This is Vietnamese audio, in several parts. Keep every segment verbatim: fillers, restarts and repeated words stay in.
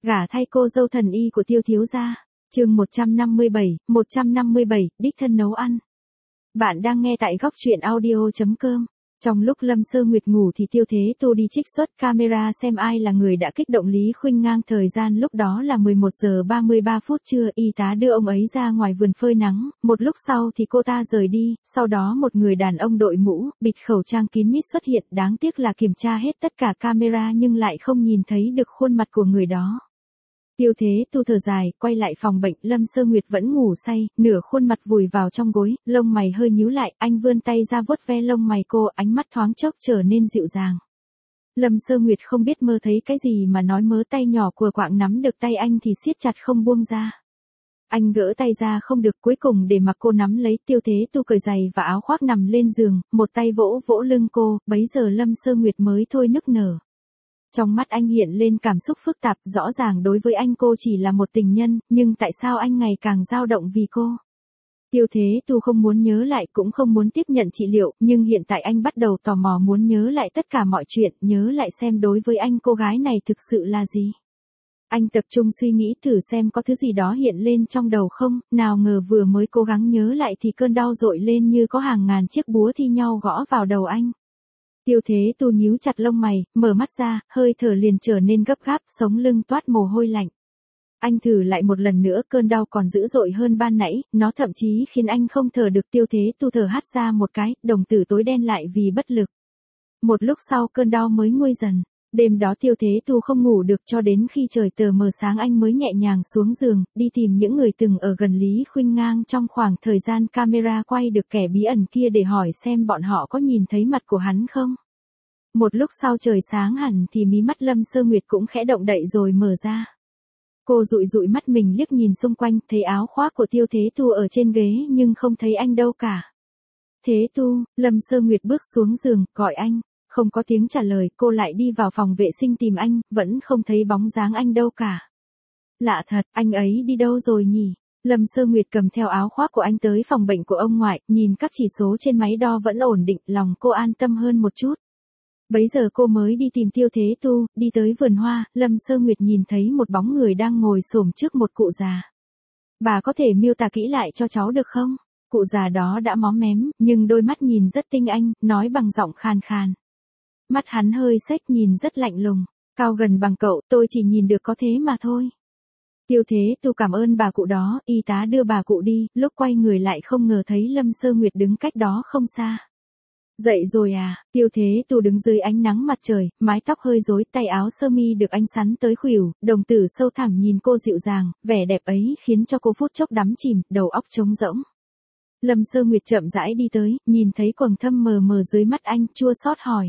Gả thay cô dâu thần y của Tiêu thiếu gia. Chương một trăm năm mươi bảy, một trăm năm mươi bảy, đích thân nấu ăn. Bạn đang nghe tại góc truyện audio chấm com. Trong lúc Lâm Sơ Nguyệt ngủ thì Tiêu Thế Tu đi trích xuất camera xem ai là người đã kích động Lý Khuynh Ngang. Thời gian lúc đó là mười một giờ ba mươi ba phút trưa, y tá đưa ông ấy ra ngoài vườn phơi nắng, một lúc sau thì cô ta rời đi, sau đó một người đàn ông đội mũ, bịt khẩu trang kín mít xuất hiện, đáng tiếc là kiểm tra hết tất cả camera nhưng lại không nhìn thấy được khuôn mặt của người đó. Tiêu Thế Tu thở dài, quay lại phòng bệnh, Lâm Sơ Nguyệt vẫn ngủ say, nửa khuôn mặt vùi vào trong gối, lông mày hơi nhíu lại, anh vươn tay ra vuốt ve lông mày cô, ánh mắt thoáng chốc trở nên dịu dàng. Lâm Sơ Nguyệt không biết mơ thấy cái gì mà nói mớ, tay nhỏ của quạng nắm được tay anh thì siết chặt không buông ra. Anh gỡ tay ra không được, cuối cùng để mặc cô nắm lấy. Tiêu Thế Tu cởi giày và áo khoác nằm lên giường, một tay vỗ vỗ lưng cô, bấy giờ Lâm Sơ Nguyệt mới thôi nức nở. Trong mắt anh hiện lên cảm xúc phức tạp, rõ ràng đối với anh cô chỉ là một tình nhân, nhưng tại sao anh ngày càng dao động vì cô? Tiêu Thế Tu không muốn nhớ lại cũng không muốn tiếp nhận trị liệu, nhưng hiện tại anh bắt đầu tò mò muốn nhớ lại tất cả mọi chuyện, nhớ lại xem đối với anh cô gái này thực sự là gì. Anh tập trung suy nghĩ thử xem có thứ gì đó hiện lên trong đầu không, nào ngờ vừa mới cố gắng nhớ lại thì cơn đau dội lên như có hàng ngàn chiếc búa thi nhau gõ vào đầu anh. Tiêu Thế Tu nhíu chặt lông mày, mở mắt ra, hơi thở liền trở nên gấp gáp, sống lưng toát mồ hôi lạnh. Anh thử lại một lần nữa, cơn đau còn dữ dội hơn ban nãy, nó thậm chí khiến anh không thở được. Tiêu Thế Tu thở hắt ra một cái, đồng tử tối đen lại vì bất lực. Một lúc sau cơn đau mới nguôi dần. Đêm đó Tiêu Thế Tu không ngủ được cho đến khi trời tờ mờ sáng anh mới nhẹ nhàng xuống giường, đi tìm những người từng ở gần Lý Khuynh Ngang trong khoảng thời gian camera quay được kẻ bí ẩn kia để hỏi xem bọn họ có nhìn thấy mặt của hắn không. Một lúc sau trời sáng hẳn thì mí mắt Lâm Sơ Nguyệt cũng khẽ động đậy rồi mở ra. Cô dụi dụi mắt mình liếc nhìn xung quanh, thấy áo khoác của Tiêu Thế Tu ở trên ghế nhưng không thấy anh đâu cả. Thế Tu, Lâm Sơ Nguyệt bước xuống giường, gọi anh. Không có tiếng trả lời, cô lại đi vào phòng vệ sinh tìm anh, vẫn không thấy bóng dáng anh đâu cả. Lạ thật, anh ấy đi đâu rồi nhỉ? Lâm Sơ Nguyệt cầm theo áo khoác của anh tới phòng bệnh của ông ngoại, nhìn các chỉ số trên máy đo vẫn ổn định, lòng cô an tâm hơn một chút. Bấy giờ cô mới đi tìm Tiêu Thế Tu, đi tới vườn hoa, Lâm Sơ Nguyệt nhìn thấy một bóng người đang ngồi xổm trước một cụ già. Bà có thể miêu tả kỹ lại cho cháu được không? Cụ già đó đã móm mém, nhưng đôi mắt nhìn rất tinh anh, nói bằng giọng khàn khàn. Mắt hắn hơi xếch, nhìn rất lạnh lùng, cao gần bằng cậu, tôi chỉ nhìn được có thế mà thôi. Tiêu Thế Tu cảm ơn bà cụ đó, y tá đưa bà cụ đi, lúc quay người lại không ngờ thấy Lâm Sơ Nguyệt đứng cách đó không xa. Dậy rồi à? Tiêu Thế Tu đứng dưới ánh nắng mặt trời, mái tóc hơi rối, tay áo sơ mi được anh sắn tới khuỷu, đồng tử sâu thẳm nhìn cô dịu dàng, vẻ đẹp ấy khiến cho cô phút chốc đắm chìm, đầu óc trống rỗng. Lâm Sơ Nguyệt chậm rãi đi tới, nhìn thấy quầng thâm mờ mờ dưới mắt anh, chua xót hỏi.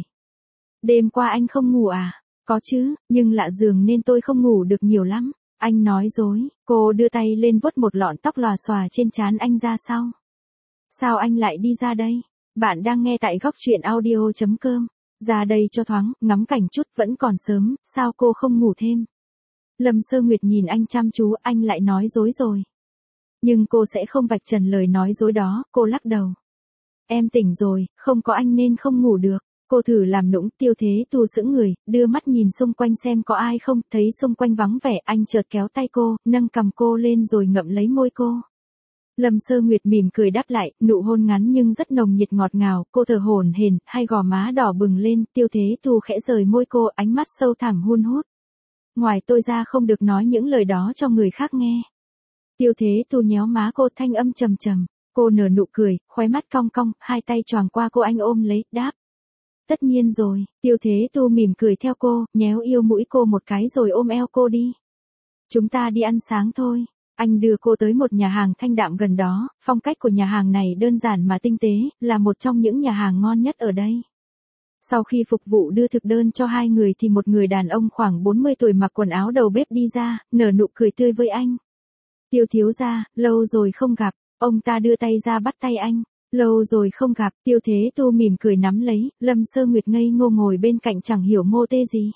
Đêm qua anh không ngủ à? Có chứ, nhưng lạ giường nên tôi không ngủ được nhiều lắm. Anh nói dối. Cô đưa tay lên vuốt một lọn tóc lòa xòa trên trán anh ra sau. Sao anh lại đi ra đây? Bạn đang nghe tại góc truyện audio chấm com. Ra đây cho thoáng, ngắm cảnh chút, vẫn còn sớm, sao cô không ngủ thêm? Lâm Sơ Nguyệt nhìn anh chăm chú, anh lại nói dối rồi. Nhưng cô sẽ không vạch trần lời nói dối đó, cô lắc đầu. Em tỉnh rồi, không có anh nên không ngủ được. Cô thử làm nũng. Tiêu Thế Tu sững người, đưa mắt nhìn xung quanh xem có ai không, thấy xung quanh vắng vẻ, anh chợt kéo tay cô, nâng cằm cô lên rồi ngậm lấy môi cô. Lâm Sơ Nguyệt mỉm cười đáp lại, nụ hôn ngắn nhưng rất nồng nhiệt ngọt ngào, cô thở hổn hển, hai gò má đỏ bừng lên. Tiêu Thế Tu khẽ rời môi cô, ánh mắt sâu thẳm hun hút. Ngoài tôi ra không được nói những lời đó cho người khác nghe. Tiêu Thế Tu nhéo má cô, thanh âm trầm trầm. Cô nở nụ cười, khóe mắt cong cong, hai tay choàng qua cô, anh ôm lấy, đáp. Tất nhiên rồi. Tiêu Thế Tu mỉm cười theo cô, nhéo yêu mũi cô một cái rồi ôm eo cô đi. Chúng ta đi ăn sáng thôi. Anh đưa cô tới một nhà hàng thanh đạm gần đó, phong cách của nhà hàng này đơn giản mà tinh tế, là một trong những nhà hàng ngon nhất ở đây. Sau khi phục vụ đưa thực đơn cho hai người thì một người đàn ông khoảng bốn mươi tuổi mặc quần áo đầu bếp đi ra, nở nụ cười tươi với anh. Tiêu thiếu gia, lâu rồi không gặp. Ông ta đưa tay ra bắt tay anh. Lâu rồi không gặp. Tiêu Thế Tu mỉm cười nắm lấy, Lâm Sơ Nguyệt ngây ngô ngồi bên cạnh chẳng hiểu mô tê gì.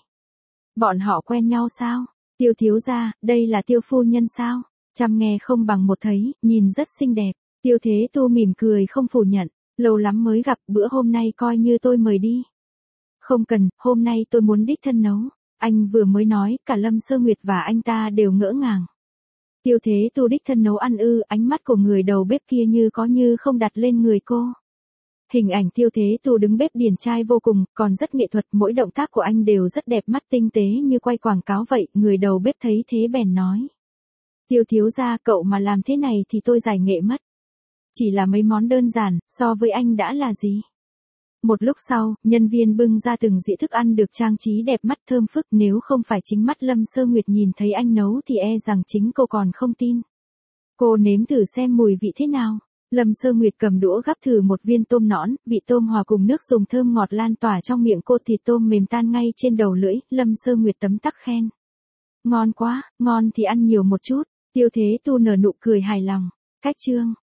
Bọn họ quen nhau sao? Tiêu thiếu gia, đây là Tiêu phu nhân sao? Chăm nghe không bằng một thấy, nhìn rất xinh đẹp. Tiêu Thế Tu mỉm cười không phủ nhận. Lâu lắm mới gặp, bữa hôm nay coi như tôi mời đi. Không cần, hôm nay tôi muốn đích thân nấu. Anh vừa mới nói, cả Lâm Sơ Nguyệt và anh ta đều ngỡ ngàng. Tiêu Thế Tu đích thân nấu ăn ư? Ánh mắt của người đầu bếp kia như có như không đặt lên người cô. Hình ảnh Tiêu Thế Tu đứng bếp điển trai vô cùng, còn rất nghệ thuật, mỗi động tác của anh đều rất đẹp mắt tinh tế như quay quảng cáo vậy. Người đầu bếp thấy thế bèn nói. Tiêu thiếu gia, cậu mà làm thế này thì tôi giải nghệ mất. Chỉ là mấy món đơn giản, so với anh đã là gì? Một lúc sau, nhân viên bưng ra từng dĩa thức ăn được trang trí đẹp mắt thơm phức, nếu không phải chính mắt Lâm Sơ Nguyệt nhìn thấy anh nấu thì e rằng chính cô còn không tin. Cô nếm thử xem mùi vị thế nào. Lâm Sơ Nguyệt cầm đũa gắp thử một viên tôm nõn, vị tôm hòa cùng nước dùng thơm ngọt lan tỏa trong miệng cô, thịt tôm mềm tan ngay trên đầu lưỡi. Lâm Sơ Nguyệt tấm tắc khen. Ngon quá, ngon thì ăn nhiều một chút. Tiêu Thế Tu nở nụ cười hài lòng. Cách chương